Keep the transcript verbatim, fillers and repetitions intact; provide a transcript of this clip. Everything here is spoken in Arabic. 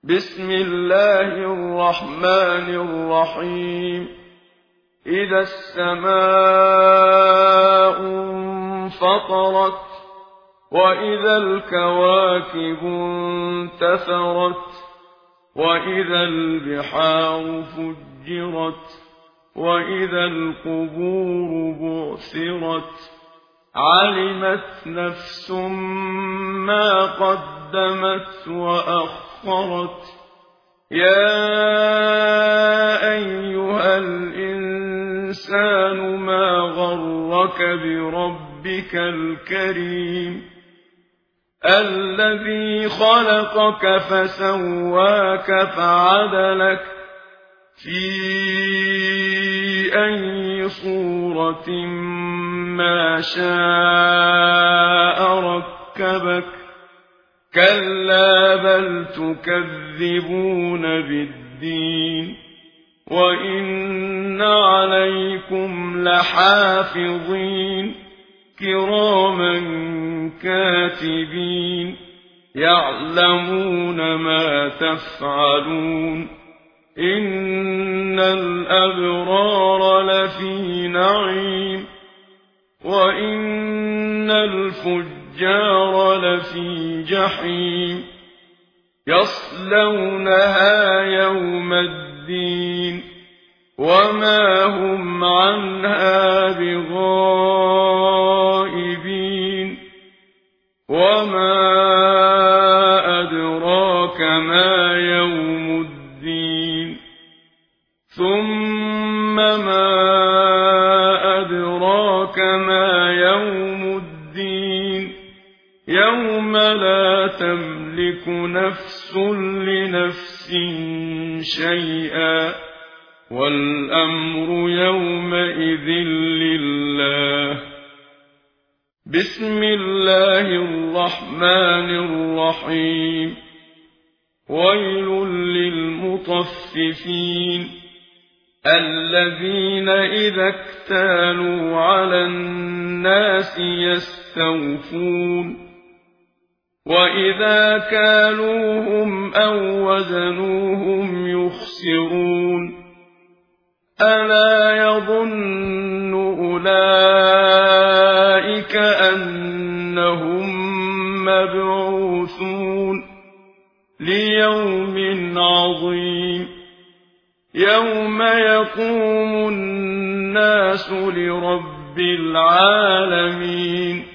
بسم الله الرحمن الرحيم. إذا السماء انفطرت وإذا الكواكب انتثرت وإذا البحار فجرت وإذا القبور بعثرت علمت نفس ما قدمت وأخرت. يا أيها الإنسان ما غرك بربك الكريم الذي خلقك فسواك فعدلك في أي صورة ما شاء ركبك. كلا بل تكذبون بالدين وإن عليكم لحافظين كراما كاتبين يعلمون ما تفعلون. إن الأبرار لفي نعيم وإن الفجار لفي جحيم يصلونها يوم الدين وما هم عنها بغائبين. وما أدراك ما يوم الدين ثم ما أدراك ما يوم الدين يوم لا تملك نفس لنفس شيئا والأمر يومئذ لله. بسم الله الرحمن الرحيم. ويل للمطففين الذين إذا اكتالوا على الناس يستوفون وإذا كالوهم أو وزنوهم يخسرون. ألا يظن أولئك أنهم مبعوثون ليوم عظيم يوم يقوم الناس لرب العالمين.